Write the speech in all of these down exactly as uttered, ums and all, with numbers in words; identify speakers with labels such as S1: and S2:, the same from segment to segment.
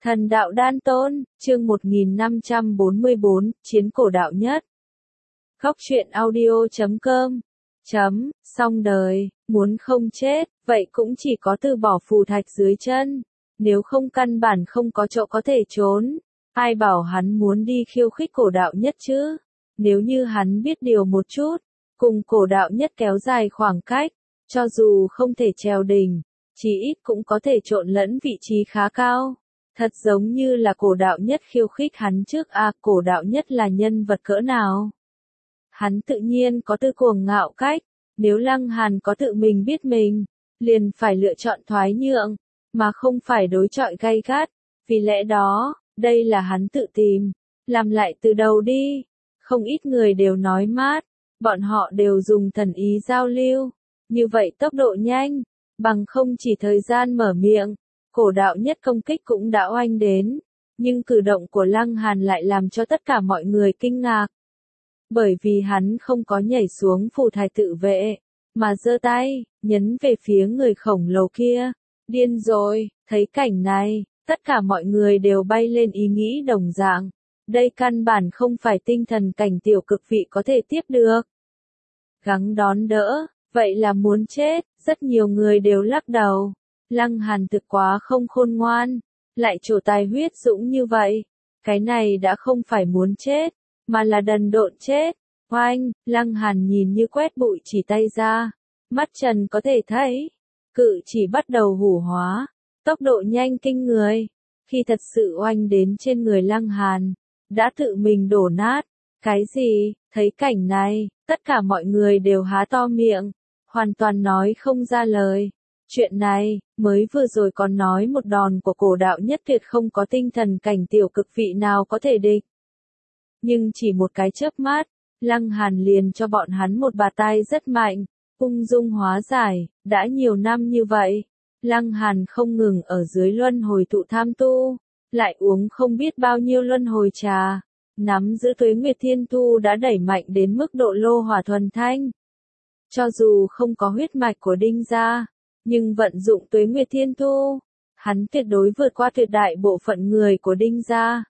S1: Thần đạo đan tôn, chương một nghìn năm trăm bốn mươi bốn, chiến cổ đạo nhất. Góc truyện audio chấm com. Chấm, xong đời, muốn không chết, vậy cũng chỉ có từ bỏ phù thạch dưới chân. Nếu không căn bản không có chỗ có thể trốn. Ai bảo hắn muốn đi khiêu khích cổ đạo nhất chứ? Nếu như hắn biết điều một chút, cùng cổ đạo nhất kéo dài khoảng cách, cho dù không thể trèo đỉnh, chí ít cũng có thể trộn lẫn vị trí khá cao. Thật giống như là cổ đạo nhất khiêu khích hắn trước à, cổ đạo nhất là nhân vật cỡ nào? Hắn tự nhiên có tư cuồng ngạo cách, nếu Lăng Hàn có tự mình biết mình, liền phải lựa chọn thoái nhượng, mà không phải đối chọi gay gắt, vì lẽ đó, đây là hắn tự tìm, làm lại từ đầu đi. Không ít người đều nói mát, bọn họ đều dùng thần ý giao lưu, như vậy tốc độ nhanh, bằng không chỉ thời gian mở miệng. Cổ đạo nhất công kích cũng đã oanh đến, nhưng cử động của Lăng Hàn lại làm cho tất cả mọi người kinh ngạc. Bởi vì hắn không có nhảy xuống phù thạch tự vệ, mà giơ tay, nhấn về phía người khổng lồ kia. Điên rồi, thấy cảnh này, tất cả mọi người đều bay lên ý nghĩ đồng dạng. Đây căn bản không phải tinh thần cảnh tiểu cực vị có thể tiếp được. Gắng đón đỡ, vậy là muốn chết, rất nhiều người đều lắc đầu. Lăng Hàn thực quá không khôn ngoan, lại trổ tài huyết dũng như vậy. Cái này đã không phải muốn chết, mà là đần độn chết. Oanh, Lăng Hàn nhìn như quét bụi chỉ tay ra, mắt trần có thể thấy. Cự chỉ bắt đầu hủ hóa, tốc độ nhanh kinh người. Khi thật sự oanh đến trên người Lăng Hàn, đã tự mình đổ nát. Cái gì, thấy cảnh này, tất cả mọi người đều há to miệng, hoàn toàn nói không ra lời. Chuyện này, mới vừa rồi còn nói một đòn của cổ đạo nhất tuyệt không có tinh thần cảnh tiểu cực vị nào có thể địch. Nhưng chỉ một cái chớp mắt, Lăng Hàn liền cho bọn hắn một bà tay rất mạnh, ung dung hóa giải. Đã nhiều năm như vậy, Lăng Hàn không ngừng ở dưới luân hồi tụ tham tu, lại uống không biết bao nhiêu luân hồi trà, nắm giữ tuế nguyệt thiên tu đã đẩy mạnh đến mức độ lô hỏa thuần thanh. Cho dù không có huyết mạch của Đinh gia, nhưng vận dụng tuế nguyệt thiên thu, hắn tuyệt đối vượt qua tuyệt đại bộ phận người của Đinh gia.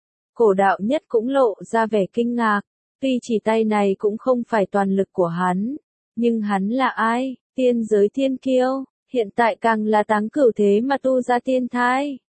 S1: Cổ đạo nhất cũng lộ ra vẻ kinh ngạc, tuy chỉ tay này cũng không phải toàn lực của hắn, nhưng hắn là ai? Tiên giới thiên kiêu, hiện tại càng là táng cửu thế mà tu ra tiên thai.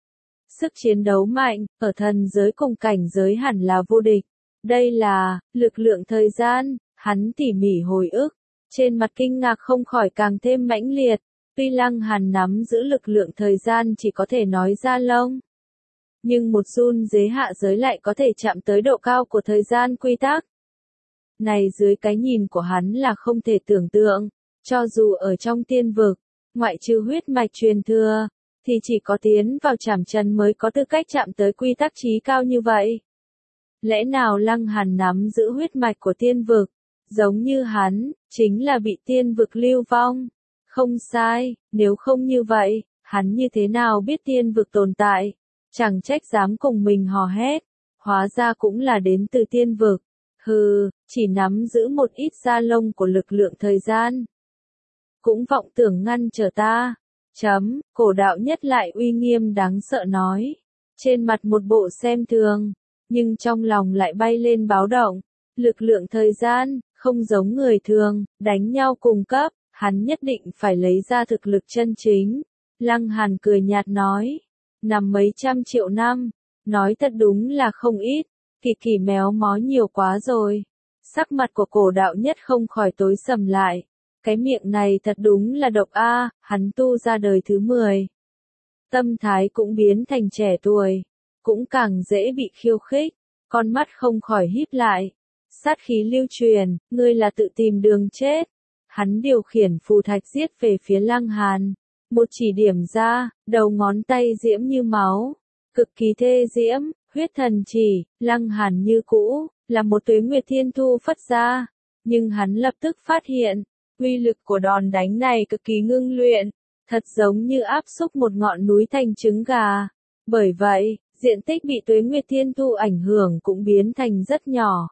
S1: Sức chiến đấu mạnh, ở thần giới cùng cảnh giới hẳn là vô địch. Đây là, lực lượng thời gian, hắn tỉ mỉ hồi ức. Trên mặt kinh ngạc không khỏi càng thêm mãnh liệt, tuy Lăng Hàn nắm giữ lực lượng thời gian chỉ có thể nói ra lông. Nhưng một run dế hạ giới lại có thể chạm tới độ cao của thời gian quy tắc. Này dưới cái nhìn của hắn là không thể tưởng tượng, cho dù ở trong tiên vực, ngoại trừ huyết mạch truyền thừa, thì chỉ có tiến vào trảm trần mới có tư cách chạm tới quy tắc trí cao như vậy. Lẽ nào Lăng Hàn nắm giữ huyết mạch của tiên vực? Giống như hắn, chính là bị tiên vực lưu vong. Không sai, nếu không như vậy, hắn như thế nào biết tiên vực tồn tại? Chẳng trách dám cùng mình hò hét, hóa ra cũng là đến từ tiên vực. Hừ, chỉ nắm giữ một ít da lông của lực lượng thời gian. Cũng vọng tưởng ngăn trở ta. Chấm, cổ đạo nhất lại uy nghiêm đáng sợ nói. Trên mặt một bộ xem thường, nhưng trong lòng lại bay lên báo động. Lực lượng thời gian, không giống người thường, đánh nhau cùng cấp, hắn nhất định phải lấy ra thực lực chân chính. Lăng Hàn cười nhạt nói, nằm mấy trăm triệu năm, nói thật đúng là không ít, kỳ kỳ méo mó nhiều quá rồi. Sắc mặt của cổ đạo nhất không khỏi tối sầm lại, cái miệng này thật đúng là độc a, hắn tu ra đời thứ mười. Tâm thái cũng biến thành trẻ tuổi, cũng càng dễ bị khiêu khích, con mắt không khỏi híp lại. Sát khí lưu truyền, ngươi là tự tìm đường chết. Hắn điều khiển phù thạch giết về phía Lăng Hàn. Một chỉ điểm ra, đầu ngón tay diễm như máu. Cực kỳ thê diễm, huyết thần chỉ, Lăng Hàn như cũ, là một tuế nguyệt thiên thu phất ra. Nhưng hắn lập tức phát hiện, uy lực của đòn đánh này cực kỳ ngưng luyện. Thật giống như áp xúc một ngọn núi thành trứng gà. Bởi vậy, diện tích bị tuế nguyệt thiên thu ảnh hưởng cũng biến thành rất nhỏ.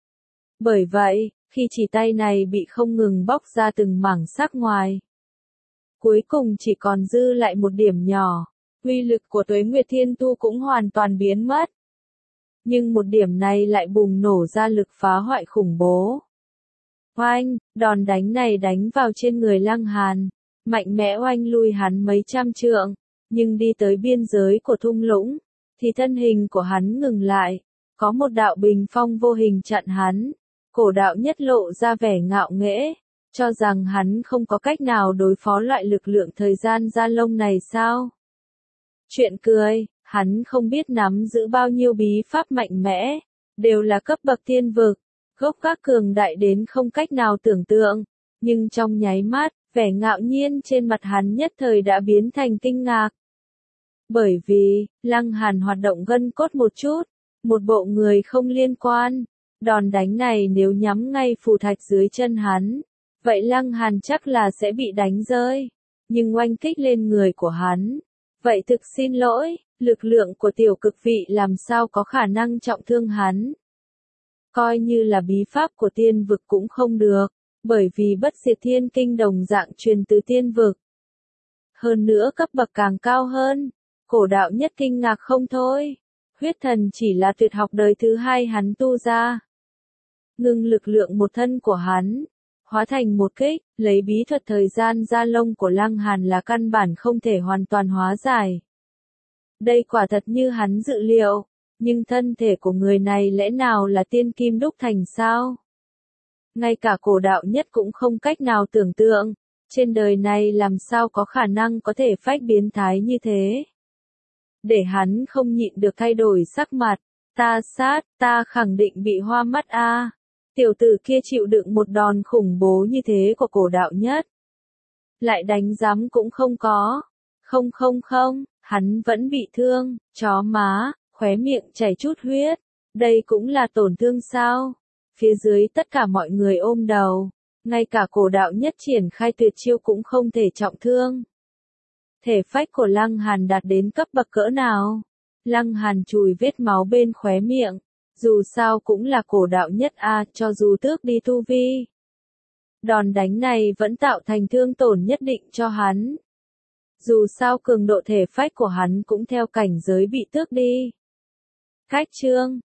S1: Bởi vậy, khi chỉ tay này bị không ngừng bóc ra từng mảng sắc ngoài, cuối cùng chỉ còn dư lại một điểm nhỏ, uy lực của Tuế Nguyệt Thiên Tu cũng hoàn toàn biến mất. Nhưng một điểm này lại bùng nổ ra lực phá hoại khủng bố. Oanh, đòn đánh này đánh vào trên người Lăng Hàn, mạnh mẽ oanh lui hắn mấy trăm trượng, nhưng đi tới biên giới của thung lũng, thì thân hình của hắn ngừng lại, có một đạo bình phong vô hình chặn hắn. Cổ đạo nhất lộ ra vẻ ngạo nghễ, cho rằng hắn không có cách nào đối phó loại lực lượng thời gian gia lông này sao? Chuyện cười, hắn không biết nắm giữ bao nhiêu bí pháp mạnh mẽ, đều là cấp bậc tiên vực, gốc gác cường đại đến không cách nào tưởng tượng, nhưng trong nháy mắt, vẻ ngạo nhiên trên mặt hắn nhất thời đã biến thành kinh ngạc. Bởi vì, Lăng Hàn hoạt động gân cốt một chút, một bộ người không liên quan, đòn đánh này nếu nhắm ngay phù thạch dưới chân hắn, vậy Lăng Hàn chắc là sẽ bị đánh rơi, nhưng oanh kích lên người của hắn. Vậy thực xin lỗi, lực lượng của tiểu cực vị làm sao có khả năng trọng thương hắn. Coi như là bí pháp của tiên vực cũng không được, bởi vì bất diệt thiên kinh đồng dạng truyền từ tiên vực. Hơn nữa cấp bậc càng cao hơn, cổ đạo nhất kinh ngạc không thôi, huyết thần chỉ là tuyệt học đời thứ hai hắn tu ra. Ngưng lực lượng một thân của hắn, hóa thành một kích, lấy bí thuật thời gian gia lông của Lăng Hàn là căn bản không thể hoàn toàn hóa giải. Đây quả thật như hắn dự liệu, nhưng thân thể của người này lẽ nào là tiên kim đúc thành sao? Ngay cả cổ đạo nhất cũng không cách nào tưởng tượng, trên đời này làm sao có khả năng có thể phách biến thái như thế. Để hắn không nhịn được thay đổi sắc mặt, ta sát, ta khẳng định bị hoa mắt a. Tiểu tử kia chịu đựng một đòn khủng bố như thế của cổ đạo nhất. Lại đánh giám cũng không có. Không không không, hắn vẫn bị thương, chó má, khóe miệng chảy chút huyết. Đây cũng là tổn thương sao? Phía dưới tất cả mọi người ôm đầu. Ngay cả cổ đạo nhất triển khai tuyệt chiêu cũng không thể trọng thương. Thể phách của Lăng Hàn đạt đến cấp bậc cỡ nào? Lăng Hàn chùi vết máu bên khóe miệng. Dù sao cũng là cổ đạo nhất a, cho dù tước đi tu vi. Đòn đánh này vẫn tạo thành thương tổn nhất định cho hắn. Dù sao cường độ thể phách của hắn cũng theo cảnh giới bị tước đi. Cách chương